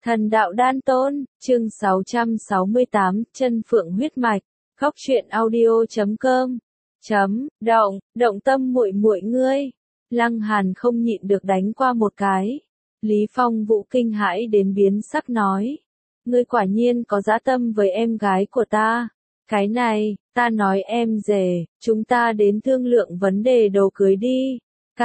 Thần đạo đan tôn, chương 668, chân phượng huyết mạch, Góc truyện audio.com. Động tâm muội muội ngươi. Lăng Hàn không nhịn được đánh qua một cái. Lý Phong Vũ kinh hãi đến biến sắc nói. Ngươi quả nhiên có dã tâm với em gái của ta. Cái này, ta nói em rể, chúng ta đến thương lượng vấn đề đồ cưới đi.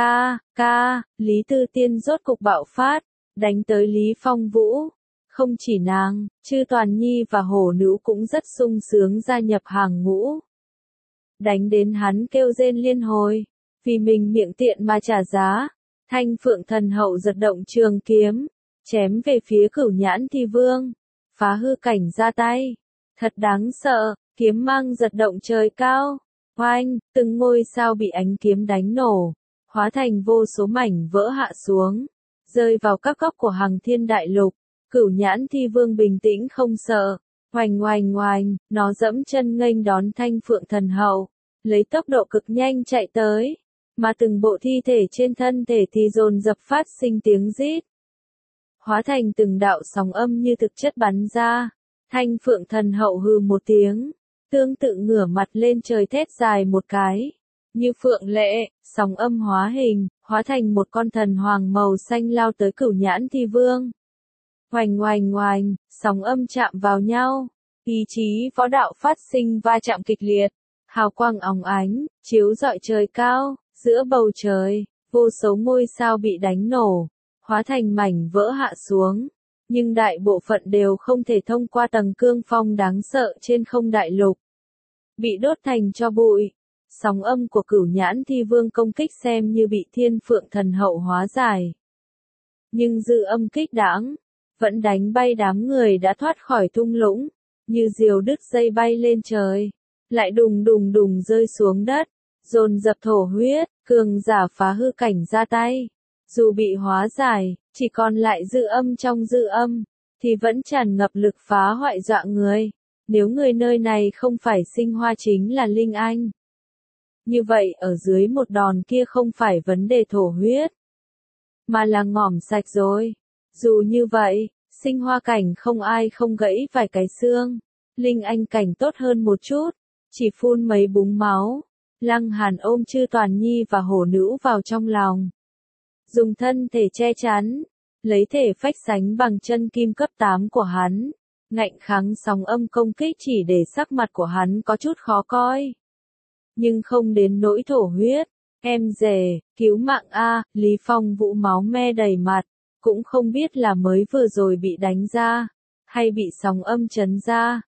Lý Tư Tiên rốt cục bạo phát, đánh tới Lý Phong Vũ. Không chỉ nàng, Chư Toàn Nhi và Hổ Nữ cũng rất sung sướng gia nhập hàng ngũ. Đánh đến hắn kêu rên liên hồi, vì mình miệng tiện mà trả giá. Thanh Phượng Thần Hậu giật động trường kiếm, chém về phía Cửu Nhãn Thi Vương, phá hư cảnh ra tay. Thật đáng sợ, kiếm mang giật động trời cao. Oanh, từng ngôi sao bị ánh kiếm đánh nổ, hóa thành vô số mảnh vỡ hạ xuống, rơi vào các góc của Hằng Thiên Đại Lục. Cửu Nhãn Thi Vương bình tĩnh không sợ, oành, nó dẫm chân nghênh đón Thanh Phượng Thần Hậu, lấy tốc độ cực nhanh chạy tới, mà từng bộ thi thể trên thân thể thì dồn dập phát sinh tiếng rít, hóa thành từng đạo sóng âm như thực chất bắn ra. Thanh Phượng Thần Hậu hừ một tiếng, tương tự ngửa mặt lên trời thét dài một cái, như phượng lệ, sóng âm hóa hình, hóa thành một con thần hoàng màu xanh lao tới Cửu Nhãn Thi Vương. Oành, sóng âm chạm vào nhau, ý chí võ đạo phát sinh va chạm kịch liệt, hào quang óng ánh, chiếu rọi trời cao, giữa bầu trời, vô số ngôi sao bị đánh nổ, hóa thành mảnh vỡ hạ xuống, nhưng đại bộ phận đều không thể thông qua tầng cương phong đáng sợ trên không đại lục, bị đốt thành tro bụi. Sóng âm của Cửu Nhãn Thi Vương công kích xem như bị Thiên Phượng Thần Hậu hóa giải, nhưng dư âm kích đãng vẫn đánh bay đám người đã thoát khỏi thung lũng, như diều đứt dây bay lên trời, lại đùng rơi xuống đất, dồn dập thổ huyết, cường giả phá hư cảnh ra tay. Dù bị hóa giải, chỉ còn lại dư âm trong dư âm, thì vẫn tràn ngập lực phá hoại dọa người. Nếu người nơi này không phải sinh hoa chính là Linh Anh, như vậy ở dưới một đòn kia không phải vấn đề thổ huyết, mà là ngỏm sạch rồi. Dù như vậy, sinh hoa cảnh không ai không gãy vài cái xương, Linh Anh cảnh tốt hơn một chút, chỉ phun mấy búng máu. Lăng Hàn ôm Chư Toàn Nhi và Hổ Nữ vào trong lòng, dùng thân thể che chắn, lấy thể phách sánh bằng chân kim cấp 8 của hắn, ngạnh kháng sóng âm công kích chỉ để sắc mặt của hắn có chút khó coi, nhưng không đến nỗi thổ huyết. Em rể, cứu mạng a! Lý Phong Vũ máu me đầy mặt, cũng không biết là mới vừa rồi bị đánh ra, hay bị sóng âm chấn ra.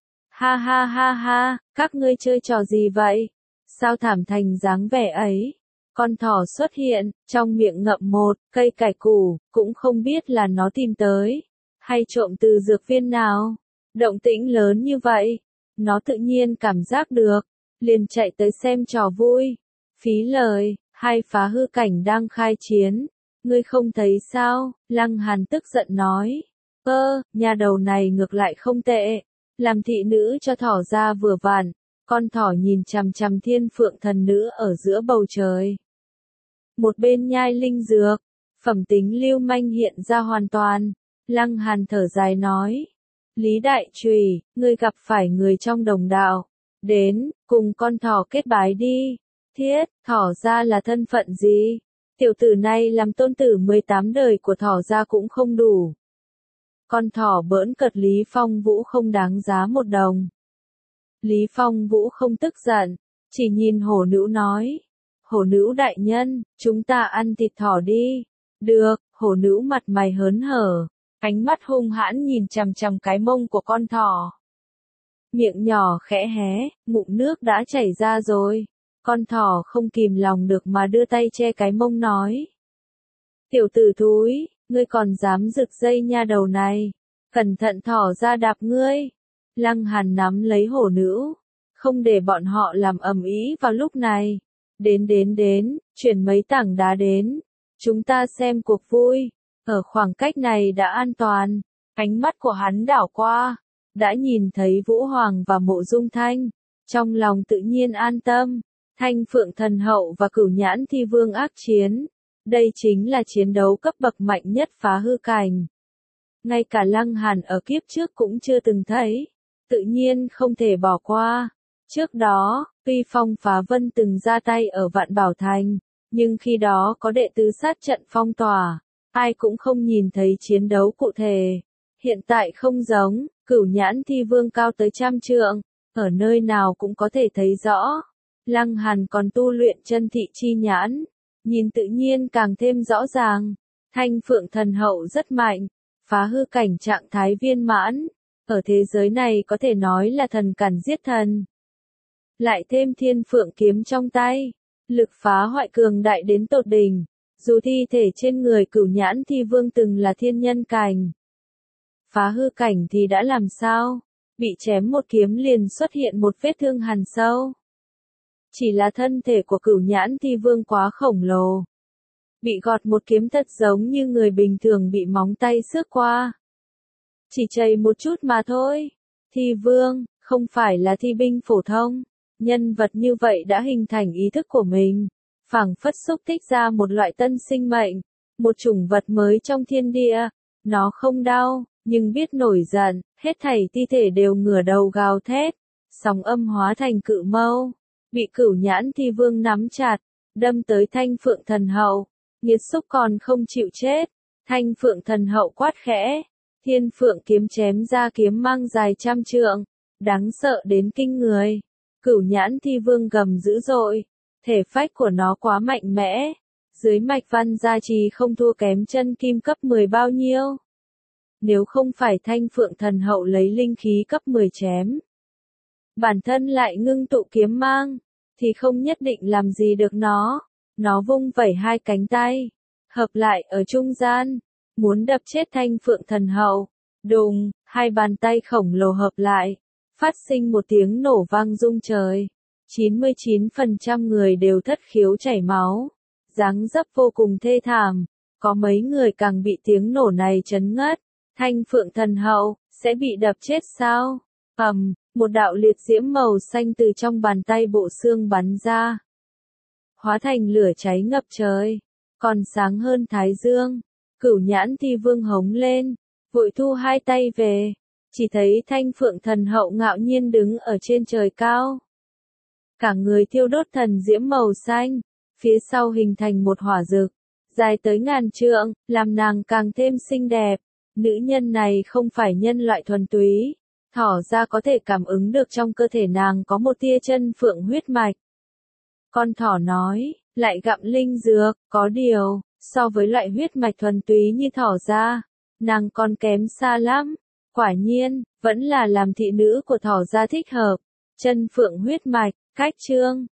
Ha, các ngươi chơi trò gì vậy? Sao thảm thành dáng vẻ ấy? Con thỏ xuất hiện, trong miệng ngậm một cây cải củ, cũng không biết là nó tìm tới, hay trộm từ dược viên nào. Động tĩnh lớn như vậy, nó tự nhiên cảm giác được, liền chạy tới xem trò vui. Phí lời, hai phá hư cảnh đang khai chiến. Ngươi không thấy sao? Lăng Hàn tức giận nói. Nhà đầu này ngược lại không tệ, làm thị nữ cho thỏ ra vừa vặn. Con thỏ nhìn chằm chằm Thiên Phượng Thần Nữ ở giữa bầu trời, một bên nhai linh dược, phẩm tính lưu manh hiện ra hoàn toàn. Lăng Hàn thở dài nói. Lý Đại Trùy, ngươi gặp phải người trong đồng đạo, đến, cùng con thỏ kết bái đi. Thiết, thỏ ra là thân phận gì? Tiểu tử này làm tôn tử 18 đời của thỏ ra cũng không đủ. Con thỏ bỡn cợt Lý Phong Vũ không đáng giá một đồng. Lý Phong Vũ không tức giận, chỉ nhìn Hổ Nữ nói. Hổ Nữ đại nhân, chúng ta ăn thịt thỏ đi. Được, Hổ Nữ mặt mày hớn hở, ánh mắt hung hãn nhìn chằm chằm cái mông của con thỏ. Miệng nhỏ khẽ hé, ngụm nước đã chảy ra rồi. Con thỏ không kìm lòng được mà đưa tay che cái mông nói. Tiểu tử thúi, ngươi còn dám giật dây nha đầu này. Cẩn thận thỏ ra đạp ngươi. Lăng Hàn nắm lấy Hổ Nữ, không để bọn họ làm ầm ĩ vào lúc này. Đến, chuyển mấy tảng đá đến. Chúng ta xem cuộc vui. Ở khoảng cách này đã an toàn. Ánh mắt của hắn đảo qua, đã nhìn thấy Vũ Hoàng và Mộ Dung Thanh. Trong lòng tự nhiên an tâm. Thanh Phượng Thần Hậu và Cửu Nhãn Thi Vương ác chiến. Đây chính là chiến đấu cấp bậc mạnh nhất phá hư cảnh. ngay cả Lăng Hàn ở kiếp trước cũng chưa từng thấy, tự nhiên không thể bỏ qua. Trước đó, tuy Phong Phá Vân từng ra tay ở Vạn Bảo Thành, nhưng khi đó có đệ tứ sát trận phong tỏa, ai cũng không nhìn thấy chiến đấu cụ thể. Hiện tại không giống, Cửu Nhãn Thi Vương cao tới 100 trượng, ở nơi nào cũng có thể thấy rõ. Lăng Hàn còn tu luyện chân thị chi nhãn, nhìn tự nhiên càng thêm rõ ràng. Thanh Phượng Thần Hậu rất mạnh, phá hư cảnh trạng thái viên mãn, ở thế giới này có thể nói là thần cản giết thần. Lại thêm Thiên Phượng kiếm trong tay, lực phá hoại cường đại đến tột đỉnh, dù thi thể trên người Cửu Nhãn Thi Vương từng là thiên nhân cảnh. Phá hư cảnh thì đã làm sao? Bị chém một kiếm liền xuất hiện một vết thương hằn sâu. Chỉ là thân thể của Cửu Nhãn Thi Vương quá khổng lồ. Bị gọt một kiếm thật giống như người bình thường bị móng tay xước qua. Chỉ chảy một chút mà thôi. Thi Vương, không phải là thi binh phổ thông. Nhân vật như vậy đã hình thành ý thức của mình. Phảng phất xúc tích ra một loại tân sinh mệnh. Một chủng vật mới trong thiên địa. Nó không đau, nhưng biết nổi giận, hết thảy thi thể đều ngửa đầu gào thét. Sóng âm hóa thành cự mâu. Bị Cửu Nhãn Thi Vương nắm chặt, đâm tới Thanh Phượng Thần Hậu. Nghiệt xúc còn không chịu chết. Thanh Phượng Thần Hậu quát khẽ. Thiên Phượng kiếm chém ra kiếm mang dài 100 trượng. Đáng sợ đến kinh người. Cửu Nhãn Thi Vương gầm dữ dội. Thể phách của nó quá mạnh mẽ. Dưới mạch văn gia trì không thua kém chân kim cấp 10 bao nhiêu. Nếu không phải Thanh Phượng Thần Hậu lấy linh khí cấp 10 chém. Bản thân lại ngưng tụ kiếm mang. Thì không nhất định làm gì được nó. Nó vung vẩy hai cánh tay. Hợp lại ở trung gian. Muốn đập chết Thanh Phượng Thần Hậu. Đùng, hai bàn tay khổng lồ hợp lại. Phát sinh một tiếng nổ vang rung trời. 99% người đều thất khiếu chảy máu. Dáng dấp vô cùng thê thảm. Có mấy người càng bị tiếng nổ này chấn ngất. Thanh Phượng Thần Hậu, sẽ bị đập chết sao? Một đạo liệt diễm màu xanh từ trong bàn tay bộ xương bắn ra. Hóa thành lửa cháy ngập trời. Còn sáng hơn thái dương. Cửu Nhãn Thi Vương hống lên. Vội thu hai tay về. Chỉ thấy Thanh Phượng Thần Hậu ngạo nhiên đứng ở trên trời cao. Cả người thiêu đốt thần diễm màu xanh. Phía sau hình thành một hỏa dực. Dài tới ngàn trượng, làm nàng càng thêm xinh đẹp. Nữ nhân này không phải nhân loại thuần túy. Thỏ ra có thể cảm ứng được trong cơ thể nàng có một tia chân phượng huyết mạch. Con thỏ nói, lại gặm linh dược, có điều, so với loại huyết mạch thuần túy như thỏ ra, nàng còn kém xa lắm. Quả nhiên, vẫn là làm thị nữ của thỏ ra thích hợp. Chân phượng huyết mạch, cách chương.